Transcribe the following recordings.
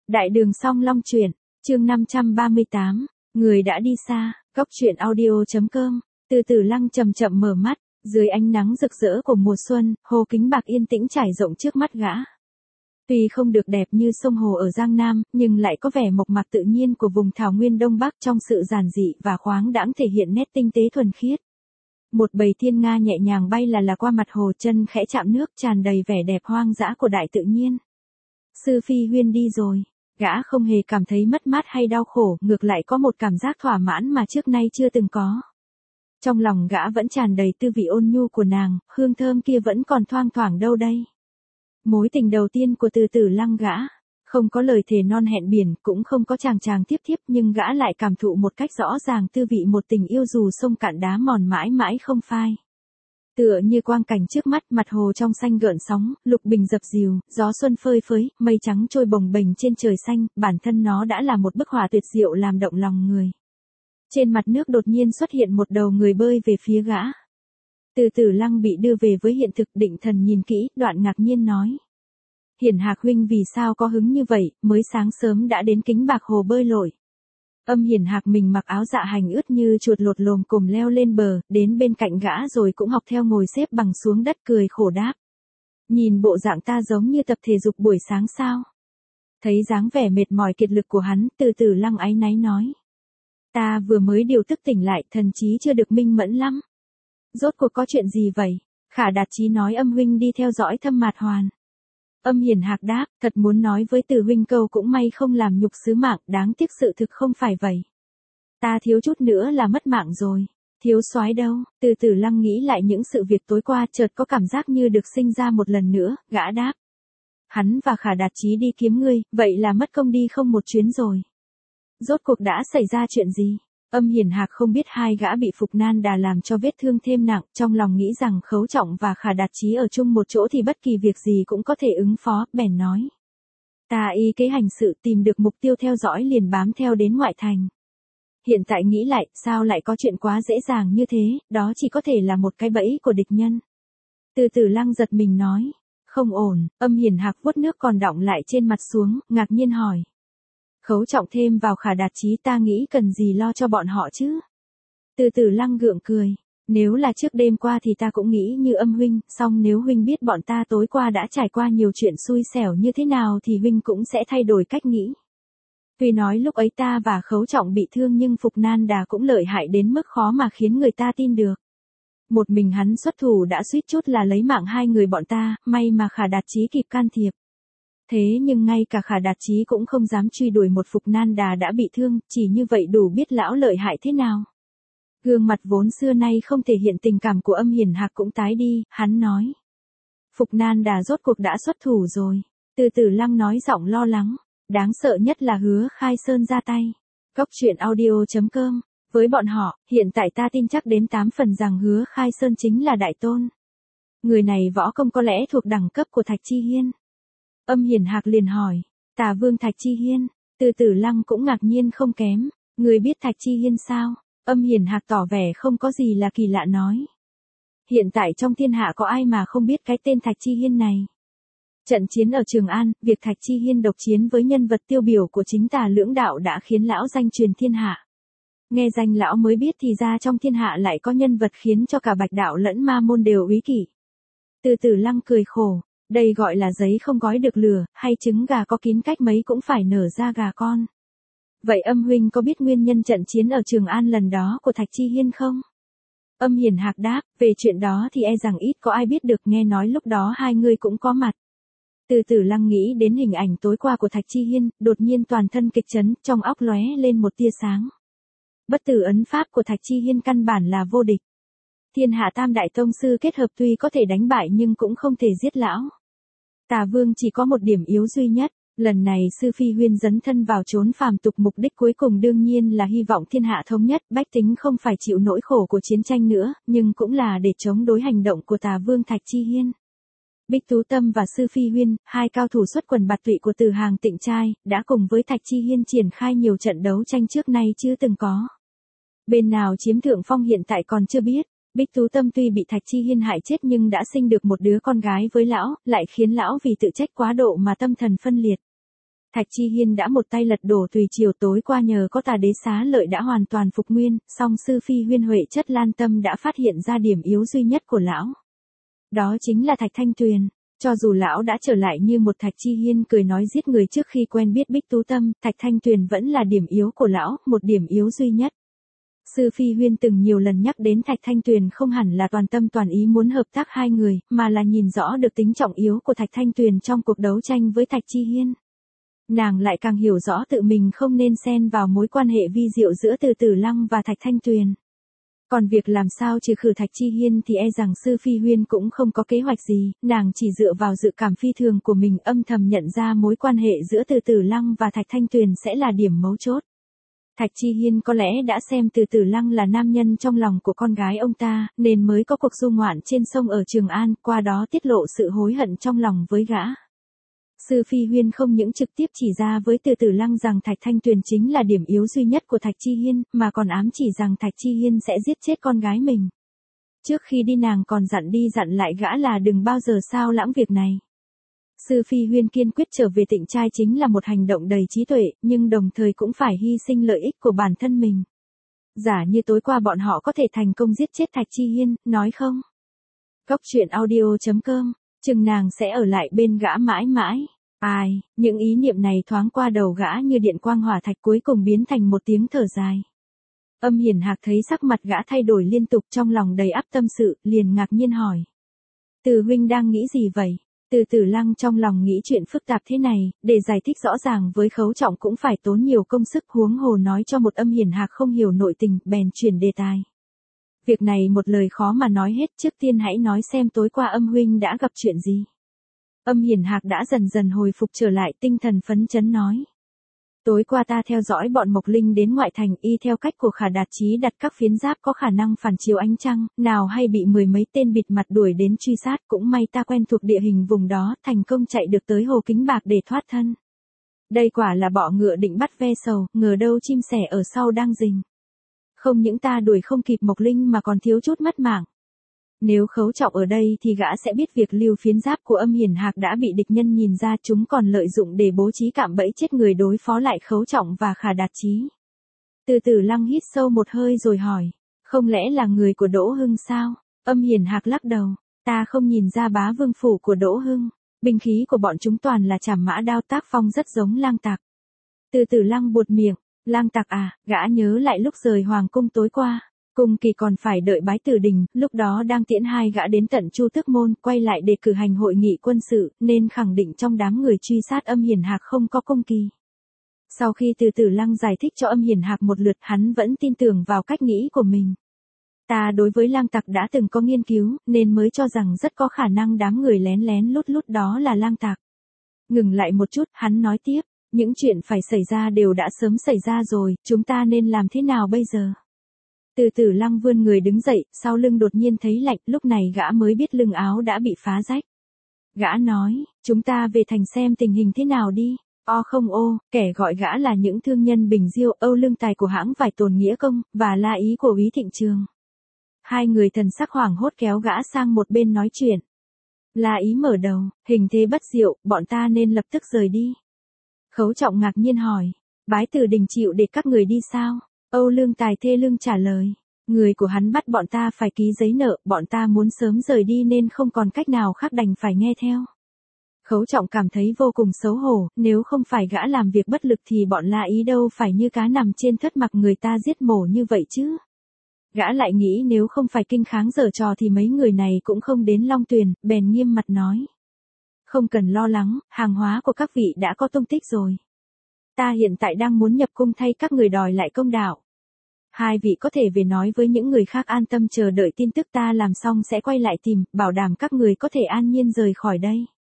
Đại đường Song Long truyện, chương 538, người đã đi xa, góc truyện audio.com, Từ Từ Lăng chậm chậm mở mắt, dưới ánh nắng rực rỡ của mùa xuân, hồ Kính Bạc yên tĩnh trải rộng trước mắt gã. Tuy không được đẹp như sông hồ ở Giang Nam, nhưng lại có vẻ mộc mạc tự nhiên của vùng thảo nguyên Đông Bắc trong sự giản dị và khoáng đãng thể hiện nét tinh tế thuần khiết. Một bầy thiên nga nhẹ nhàng bay là qua mặt hồ, chân khẽ chạm nước, tràn đầy vẻ đẹp hoang dã của đại tự nhiên. Sư Phi Huyên đi rồi, gã không hề cảm thấy mất mát hay đau khổ, ngược lại có một cảm giác thỏa mãn mà trước nay chưa từng có. Trong lòng gã vẫn tràn đầy tư vị ôn nhu của nàng, hương thơm kia vẫn còn thoang thoảng đâu đây. Mối tình đầu tiên của Từ Từ Lăng gã, không có lời thề non hẹn biển, cũng không có chàng chàng tiếp tiếp, nhưng gã lại cảm thụ một cách rõ ràng tư vị một tình yêu dù sông cạn đá mòn mãi mãi không phai. Tựa như quang cảnh trước mắt, mặt hồ trong xanh gợn sóng, lục bình dập dìu, gió xuân phơi phới, mây trắng trôi bồng bềnh trên trời xanh, bản thân nó đã là một bức họa tuyệt diệu làm động lòng người. Trên mặt nước đột nhiên xuất hiện một đầu người bơi về phía gã. Từ Từ Lăng bị đưa về với hiện thực, định thần nhìn kỹ, đoạn ngạc nhiên nói: Hiển Hạc huynh vì sao có hứng như vậy, mới sáng sớm đã đến Kính Bạc hồ bơi lội. Hiển Hạc mình mặc áo dạ hành ướt như chuột lột lồm cồm leo lên bờ, đến bên cạnh gã rồi cũng học theo ngồi xếp bằng xuống đất, cười khổ đáp: Nhìn bộ dạng ta giống như tập thể dục buổi sáng sao? Thấy dáng vẻ mệt mỏi kiệt lực của hắn, Từ Từ Lăng áy náy nói: Ta vừa mới điều tức tỉnh lại, thần trí chưa được minh mẫn lắm. Rốt cuộc có chuyện gì vậy? Khả Đạt Chí nói huynh đi theo dõi Thâm Mạt Hoàn. Hiển Hạc đáp: Thật muốn nói với Từ huynh câu cũng may không làm nhục sứ mạng, đáng tiếc sự thực không phải vậy. Ta thiếu chút nữa là mất mạng rồi. Thiếu soái đâu? Từ Từ Lăng nghĩ lại những sự việc tối qua, chợt có cảm giác như được sinh ra một lần nữa, gã đáp: Hắn và Khả Đạt Chí đi kiếm ngươi, vậy là mất công đi không một chuyến rồi. Rốt cuộc đã xảy ra chuyện gì? Hiển Hạc không biết hai gã bị Phục Nan Đà làm cho vết thương thêm nặng, trong lòng nghĩ rằng Khấu Trọng và Khả Đạt Chí ở chung một chỗ thì bất kỳ việc gì cũng có thể ứng phó, bèn nói: Ta ý kế hành sự, tìm được mục tiêu theo dõi liền bám theo đến ngoại thành. Hiện tại nghĩ lại, sao lại có chuyện quá dễ dàng như thế, đó chỉ có thể là một cái bẫy của địch nhân. Từ Từ Lăng giật mình nói: Không ổn. Hiển Hạc vuốt nước còn đọng lại trên mặt xuống, ngạc nhiên hỏi: Khấu Trọng thêm vào Khả Đạt Chí, ta nghĩ cần gì lo cho bọn họ chứ? Từ Từ Lăng gượng cười: Nếu là trước đêm qua thì ta cũng nghĩ như huynh, song nếu huynh biết bọn ta tối qua đã trải qua nhiều chuyện xui xẻo như thế nào thì huynh cũng sẽ thay đổi cách nghĩ. Tuy nói lúc ấy ta và Khấu Trọng bị thương nhưng Phục Nan Đà cũng lợi hại đến mức khó mà khiến người ta tin được. Một mình hắn xuất thủ đã suýt chút là lấy mạng hai người bọn ta, may mà Khả Đạt Chí kịp can thiệp. Thế nhưng ngay cả Khả Đạt Chí cũng không dám truy đuổi một Phục Nan Đà đã bị thương, chỉ như vậy đủ biết lão lợi hại thế nào. Gương mặt vốn xưa nay không thể hiện tình cảm của Hiển Hạc cũng tái đi, hắn nói: Phục Nan Đà rốt cuộc đã xuất thủ rồi. Từ Từ Lăng nói giọng lo lắng: Đáng sợ nhất là Hứa Khai Sơn ra tay. Góc truyện audio.com, với bọn họ, hiện tại ta tin chắc đến 8 phần rằng Hứa Khai Sơn chính là đại tôn. Người này võ công có lẽ thuộc đẳng cấp của Thạch Chi Hiên. Hiển Hạc liền hỏi: Tả Vương Thạch Chi Hiên? Từ Từ Lăng cũng ngạc nhiên không kém: Người biết Thạch Chi Hiên sao? Hiển Hạc tỏ vẻ không có gì là kỳ lạ nói: Hiện tại trong thiên hạ có ai mà không biết cái tên Thạch Chi Hiên này? Trận chiến ở Trường An, việc Thạch Chi Hiên độc chiến với nhân vật tiêu biểu của chính Tà Lưỡng Đạo đã khiến lão danh truyền thiên hạ. Nghe danh lão mới biết thì ra trong thiên hạ lại có nhân vật khiến cho cả Bạch Đạo lẫn Ma Môn đều úy kỷ. Từ Từ Lăng cười khổ: Đây gọi là giấy không gói được lửa, hay trứng gà có kín cách mấy cũng phải nở ra gà con. Vậy huynh có biết nguyên nhân trận chiến ở Trường An lần đó của Thạch Chi Hiên không? Hiển Hạc đáp: Về chuyện đó thì e rằng ít có ai biết được, nghe nói lúc đó hai người cũng có mặt. Từ Từ Lăng nghĩ đến hình ảnh tối qua của Thạch Chi Hiên, đột nhiên toàn thân kịch chấn, trong óc lóe lên một tia sáng. Bất tử ấn pháp của Thạch Chi Hiên căn bản là vô địch. Thiên hạ tam đại tông sư kết hợp tuy có thể đánh bại nhưng cũng không thể giết lão. Tà Vương chỉ có một điểm yếu duy nhất, lần này Sư Phi Huyên dấn thân vào chốn phàm tục, mục đích cuối cùng đương nhiên là hy vọng thiên hạ thống nhất, bách tính không phải chịu nỗi khổ của chiến tranh nữa, nhưng cũng là để chống đối hành động của Tà Vương Thạch Chi Hiên. Bích Tú Tâm và Sư Phi Huyên, hai cao thủ xuất quần bạt tụy của Từ Hàng Tịnh Trai, đã cùng với Thạch Chi Hiên triển khai nhiều trận đấu tranh trước nay chưa từng có. Bên nào chiếm thượng phong hiện tại còn chưa biết. Bích Tú Tâm tuy bị Thạch Chi Hiên hại chết nhưng đã sinh được một đứa con gái với lão, lại khiến lão vì tự trách quá độ mà tâm thần phân liệt. Thạch Chi Hiên đã một tay lật đổ Tùy Triều, tối qua nhờ có Tà Đế xá lợi đã hoàn toàn phục nguyên, song sư phi Huyên Huệ Chất Lan Tâm đã phát hiện ra điểm yếu duy nhất của lão. Đó chính là Thạch Thanh Tuyền. Cho dù lão đã trở lại như một Thạch Chi Hiên cười nói giết người trước khi quen biết Bích Tú Tâm, Thạch Thanh Tuyền vẫn là điểm yếu của lão, một điểm yếu duy nhất. Sư Phi Huyên từng nhiều lần nhắc đến Thạch Thanh Tuyền không hẳn là toàn tâm toàn ý muốn hợp tác hai người, mà là nhìn rõ được tính trọng yếu của Thạch Thanh Tuyền trong cuộc đấu tranh với Thạch Chi Hiên. Nàng lại càng hiểu rõ tự mình không nên xen vào mối quan hệ vi diệu giữa Từ Tử Lăng và Thạch Thanh Tuyền. Còn việc làm sao trừ khử Thạch Chi Hiên thì e rằng Sư Phi Huyên cũng không có kế hoạch gì, nàng chỉ dựa vào dự cảm phi thường của mình âm thầm nhận ra mối quan hệ giữa Từ Tử Lăng và Thạch Thanh Tuyền sẽ là điểm mấu chốt. Thạch Chi Hiên có lẽ đã xem Từ Tử Lăng là nam nhân trong lòng của con gái ông ta, nên mới có cuộc du ngoạn trên sông ở Trường An, qua đó tiết lộ sự hối hận trong lòng với gã. Sư Phi Huyên không những trực tiếp chỉ ra với Từ Tử Lăng rằng Thạch Thanh Tuyền chính là điểm yếu duy nhất của Thạch Chi Hiên, mà còn ám chỉ rằng Thạch Chi Hiên sẽ giết chết con gái mình. Trước khi đi nàng còn dặn đi dặn lại gã là đừng bao giờ sao lãng việc này. Sư Phi Huyên kiên quyết trở về Tịnh Trai chính là một hành động đầy trí tuệ, nhưng đồng thời cũng phải hy sinh lợi ích của bản thân mình. Giả như tối qua bọn họ có thể thành công giết chết Thạch Chi Hiên, nói không? Cốc truyện audio.com, chừng nàng sẽ ở lại bên gã mãi mãi. Ai, những ý niệm này thoáng qua đầu gã như điện quang hỏa thạch cuối cùng biến thành một tiếng thở dài. Âm Hiển Hạc thấy sắc mặt gã thay đổi liên tục trong lòng đầy ắp tâm sự, liền ngạc nhiên hỏi. Từ huynh đang nghĩ gì vậy? Từ Tử Lăng trong lòng nghĩ chuyện phức tạp thế này, để giải thích rõ ràng với Khấu Trọng cũng phải tốn nhiều công sức, huống hồ nói cho một Âm Hiển Hạc không hiểu nội tình, bèn chuyển đề tài. Việc này một lời khó mà nói hết, trước tiên hãy nói xem tối qua Âm huynh đã gặp chuyện gì. Âm Hiển Hạc đã dần dần hồi phục trở lại, tinh thần phấn chấn nói. Tối qua ta theo dõi bọn Mộc Linh đến ngoại thành, y theo cách của Khả Đạt Chí đặt các phiến giáp có khả năng phản chiếu ánh trăng, nào hay bị mười mấy tên bịt mặt đuổi đến truy sát, cũng may ta quen thuộc địa hình vùng đó, thành công chạy được tới Hồ Kính Bạc để thoát thân. Đây quả là bọ ngựa định bắt ve sầu, ngờ đâu chim sẻ ở sau đang rình. Không những ta đuổi không kịp Mộc Linh mà còn thiếu chút mất mạng. Nếu Khấu Trọng ở đây thì gã sẽ biết việc lưu phiến giáp của Âm Hiển Hạc đã bị địch nhân nhìn ra, chúng còn lợi dụng để bố trí cạm bẫy chết người đối phó lại Khấu Trọng và Khả Đạt Chí. Từ Tử Lăng hít sâu một hơi rồi hỏi, không lẽ là người của Đỗ Hưng sao? Âm Hiển Hạc lắc đầu, ta không nhìn ra bá vương phủ của Đỗ Hưng, binh khí của bọn chúng toàn là trảm mã đao, tác phong rất giống lang tặc. Từ Tử Lăng buột miệng, lang tặc à, gã nhớ lại lúc rời hoàng cung tối qua. Cung Kỳ còn phải đợi Bái Tử Đình, lúc đó đang tiễn hai gã đến tận Chu Tước Môn, quay lại để cử hành hội nghị quân sự, nên khẳng định trong đám người truy sát Âm Hiển Hạc không có Cung Kỳ. Sau khi Từ Tử Lăng giải thích cho Âm Hiển Hạc một lượt, hắn vẫn tin tưởng vào cách nghĩ của mình. Ta đối với lang tặc đã từng có nghiên cứu, nên mới cho rằng rất có khả năng đám người lén lén lút lút đó là lang tặc. Ngừng lại một chút, hắn nói tiếp, những chuyện phải xảy ra đều đã sớm xảy ra rồi, chúng ta nên làm thế nào bây giờ? Từ Tử Lăng vươn người đứng dậy, sau lưng đột nhiên thấy lạnh, lúc này gã mới biết lưng áo đã bị phá rách. Gã nói, chúng ta về thành xem tình hình thế nào đi. Không kẻ gọi gã là những thương nhân Bình Diêu, Âu Lương Tài của hãng vải Tồn Nghĩa Công, và La Ý của Úy Thịnh Trường. Hai người thần sắc hoảng hốt kéo gã sang một bên nói chuyện. La Ý mở đầu, hình thế bất diệu, bọn ta nên lập tức rời đi. Khấu Trọng ngạc nhiên hỏi, Bái Tử Đình chịu để các người đi sao? Âu Lương Tài thê lương trả lời, người của hắn bắt bọn ta phải ký giấy nợ, bọn ta muốn sớm rời đi nên không còn cách nào khác đành phải nghe theo. Khấu Trọng cảm thấy vô cùng xấu hổ, nếu không phải gã làm việc bất lực thì bọn La Ý đâu phải như cá nằm trên thớt mặc người ta giết mổ như vậy chứ. Gã lại nghĩ nếu không phải kinh kháng giở trò thì mấy người này cũng không đến Long Tuyền, bèn nghiêm mặt nói. Không cần lo lắng, hàng hóa của các vị đã có tung tích rồi. Ta hiện tại đang muốn nhập cung thay các người đòi lại công đạo. Hai vị có thể về nói với những người khác an tâm chờ đợi tin tức ta làm xong sẽ quay lại tìm, bảo đảm các người có thể an nhiên rời khỏi đây.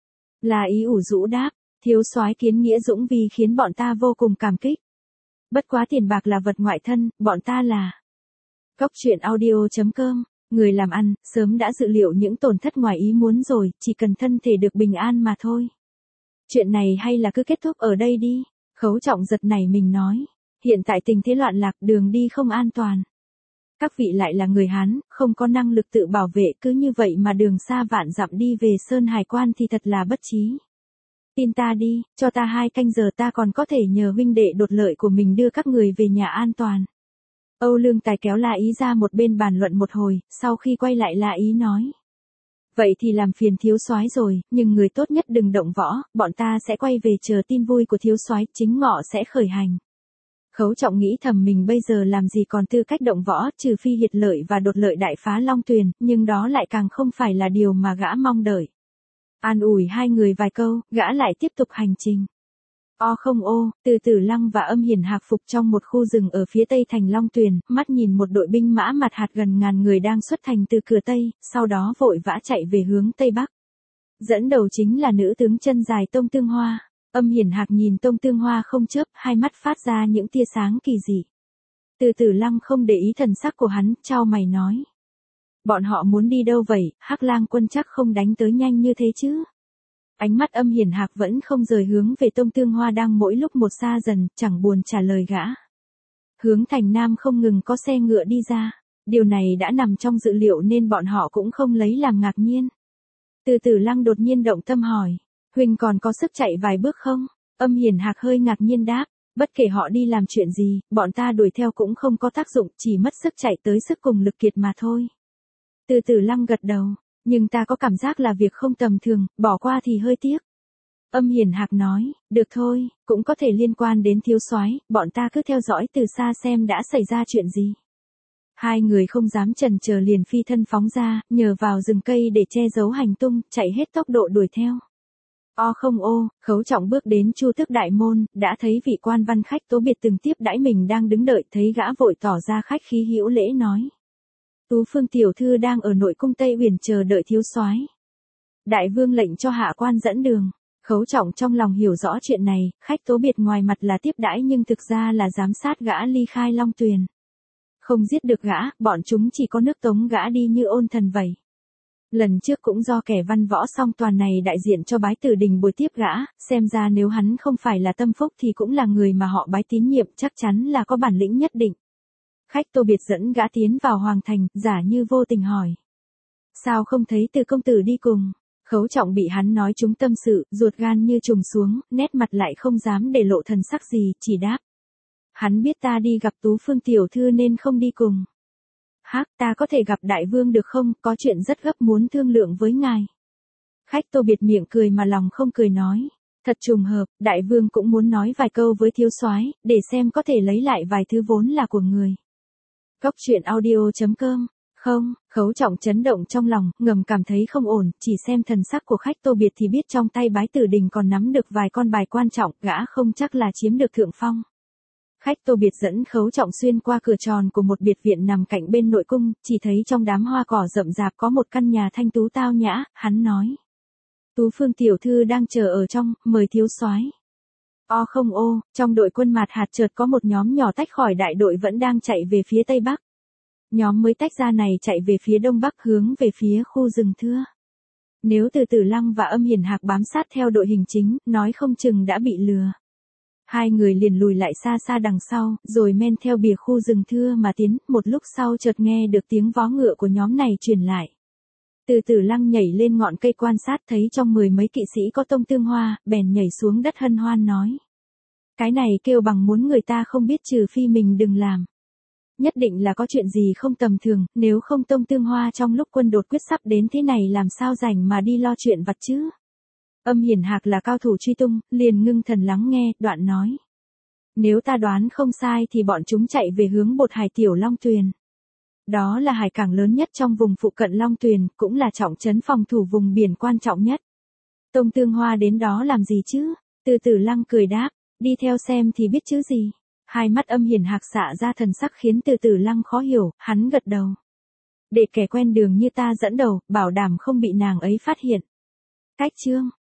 La Ý ủ rũ đáp, thiếu soái Kiến Nghĩa dũng vì khiến bọn ta vô cùng cảm kích. Bất quá tiền bạc là vật ngoại thân, bọn ta là. Cốc truyện audio.com, người làm ăn, sớm đã dự liệu những tổn thất ngoài ý muốn rồi, chỉ cần thân thể được bình an mà thôi. Chuyện này hay là cứ kết thúc ở đây đi. Khấu Trọng giật nảy mình nói, hiện tại tình thế loạn lạc, đường đi không an toàn. Các vị lại là người Hán, không có năng lực tự bảo vệ, cứ như vậy mà đường xa vạn dặm đi về Sơn Hải Quan thì thật là bất trí. tin ta đi, cho ta 2 canh giờ ta còn có thể nhờ huynh đệ đột lợi của mình đưa các người về nhà an toàn. Âu Lương Tài kéo La Ý ra một bên bàn luận một hồi, sau khi quay lại La Ý nói. Vậy thì làm phiền thiếu soái rồi, nhưng người tốt nhất đừng động võ, bọn ta sẽ quay về chờ tin vui của thiếu soái, chính ngọ sẽ khởi hành. Khấu Trọng nghĩ thầm mình bây giờ làm gì còn tư cách động võ, trừ phi Hiệt Lợi và Đột Lợi đại phá Long Tuyền, nhưng đó lại càng không phải là điều mà gã mong đợi. An ủi 2 người vài câu, gã lại tiếp tục hành trình. Không ô, Từ Tử Lăng và Âm Hiển Hạc phục trong một khu rừng ở phía tây thành Long Tuyền, mắt nhìn một đội binh mã mặt hạt gần ngàn người đang xuất thành từ cửa tây, sau đó vội vã chạy về hướng tây bắc. Dẫn đầu chính là nữ tướng chân dài Tông Tương Hoa. Âm Hiển Hạc nhìn Tông Tương Hoa không chớp, hai mắt phát ra những tia sáng kỳ dị. Từ Tử Lăng không để ý thần sắc của hắn, chau mày nói. Bọn họ muốn đi đâu vậy, Hắc Lang quân chắc không đánh tới nhanh như thế chứ. Ánh mắt Âm Hiển Hạc vẫn không rời hướng về Tông Tương Hoa đang mỗi lúc một xa dần, chẳng buồn trả lời gã. Hướng thành Nam không ngừng có xe ngựa đi ra. Điều này đã nằm trong dự liệu nên bọn họ cũng không lấy làm ngạc nhiên. Từ Tử Lăng đột nhiên động tâm hỏi. Huynh còn có sức chạy vài bước không? Âm Hiển Hạc hơi ngạc nhiên đáp. Bất kể họ đi làm chuyện gì, bọn ta đuổi theo cũng không có tác dụng, chỉ mất sức chạy tới sức cùng lực kiệt mà thôi. Từ Tử Lăng gật đầu. Nhưng ta có cảm giác là việc không tầm thường, bỏ qua thì hơi tiếc. Âm Hiển Hạc nói, được thôi, cũng có thể liên quan đến thiếu soái, bọn ta cứ theo dõi từ xa xem đã xảy ra chuyện gì. 2 người không dám chần chờ liền phi thân phóng ra, nhờ vào rừng cây để che giấu hành tung, chạy hết tốc độ đuổi theo. Không ô, Khấu Trọng bước đến Chu Tước Đại Môn, đã thấy vị quan văn khách Tố Biệt từng tiếp đãi mình đang đứng đợi, thấy gã vội tỏ ra khách khí hữu lễ nói. Tú Phương tiểu thư đang ở nội cung Tây Uyển chờ đợi thiếu soái. Đại vương lệnh cho hạ quan dẫn đường. Khấu Trọng trong lòng hiểu rõ chuyện này, khách Tố Biệt ngoài mặt là tiếp đãi nhưng thực ra là giám sát gã ly khai Long Tuyền. Không giết được gã, bọn chúng chỉ có nước tống gã đi như ôn thần vậy. Lần trước cũng do kẻ văn võ song toàn này đại diện cho Bái Tử Đình bồi tiếp gã, xem ra nếu hắn không phải là tâm phúc thì cũng là người mà họ bái tín nhiệm, chắc chắn là có bản lĩnh nhất định. Khách Tô Biệt dẫn gã tiến vào hoàng thành, giả như vô tình hỏi. Sao không thấy Từ công tử đi cùng? Khấu Trọng bị hắn nói trúng tâm sự, ruột gan như trùng xuống, nét mặt lại không dám để lộ thần sắc gì, chỉ đáp. Hắn biết ta đi gặp Tú Phương tiểu thư nên không đi cùng. Ta có thể gặp đại vương được không, có chuyện rất gấp muốn thương lượng với ngài. Khách Tô Biệt miệng cười mà lòng không cười nói. Thật trùng hợp, đại vương cũng muốn nói vài câu với thiếu soái, để xem có thể lấy lại vài thứ vốn là của người. Góc truyện audio.com. Không, Khấu Trọng chấn động trong lòng, ngầm cảm thấy không ổn, chỉ xem thần sắc của khách Tô Biệt thì biết trong tay Bái Tử Đình còn nắm được vài con bài quan trọng, gã không chắc là chiếm được thượng phong. Khách Tô Biệt dẫn Khấu Trọng xuyên qua cửa tròn của một biệt viện nằm cạnh bên nội cung, chỉ thấy trong đám hoa cỏ rậm rạp có một căn nhà thanh tú tao nhã, hắn nói. Tú Phương tiểu thư đang chờ ở trong, mời thiếu soái. Không ô, trong đội quân Mạt Hạt chợt có một nhóm nhỏ tách khỏi đại đội vẫn đang chạy về phía tây bắc. Nhóm mới tách ra này chạy về phía đông bắc hướng về phía khu rừng thưa. Nếu Từ Tử Lăng và Âm Hiển Hạc bám sát theo đội hình chính, nói không chừng đã bị lừa. 2 người liền lùi lại xa xa đằng sau, rồi men theo bìa khu rừng thưa mà tiến, một lúc sau chợt nghe được tiếng vó ngựa của nhóm này truyền lại. Từ Tử Lăng nhảy lên ngọn cây quan sát thấy trong 10 mấy kỵ sĩ có Tông Tương Hoa, bèn nhảy xuống đất hân hoan nói. Cái này kêu bằng muốn người ta không biết trừ phi mình đừng làm. Nhất định là có chuyện gì không tầm thường, nếu không Tông Tương Hoa trong lúc quân đột quyết sắp đến thế này làm sao rảnh mà đi lo chuyện vặt chứ. Âm Hiển Hạc là cao thủ truy tung, liền ngưng thần lắng nghe, đoạn nói. Nếu ta đoán không sai thì bọn chúng chạy về hướng Bột Hải Tiểu Long Tuyền. Đó là hải cảng lớn nhất trong vùng phụ cận Long Tuyền, cũng là trọng trấn phòng thủ vùng biển quan trọng nhất. Tông Tương Hoa đến đó làm gì chứ? Từ Tử Lăng cười đáp, đi theo xem thì biết chứ gì. Hai mắt Âm Hiển Hạc xạ ra thần sắc khiến Từ Tử Lăng khó hiểu, hắn gật đầu. Để kẻ quen đường như ta dẫn đầu, bảo đảm không bị nàng ấy phát hiện. Cách chương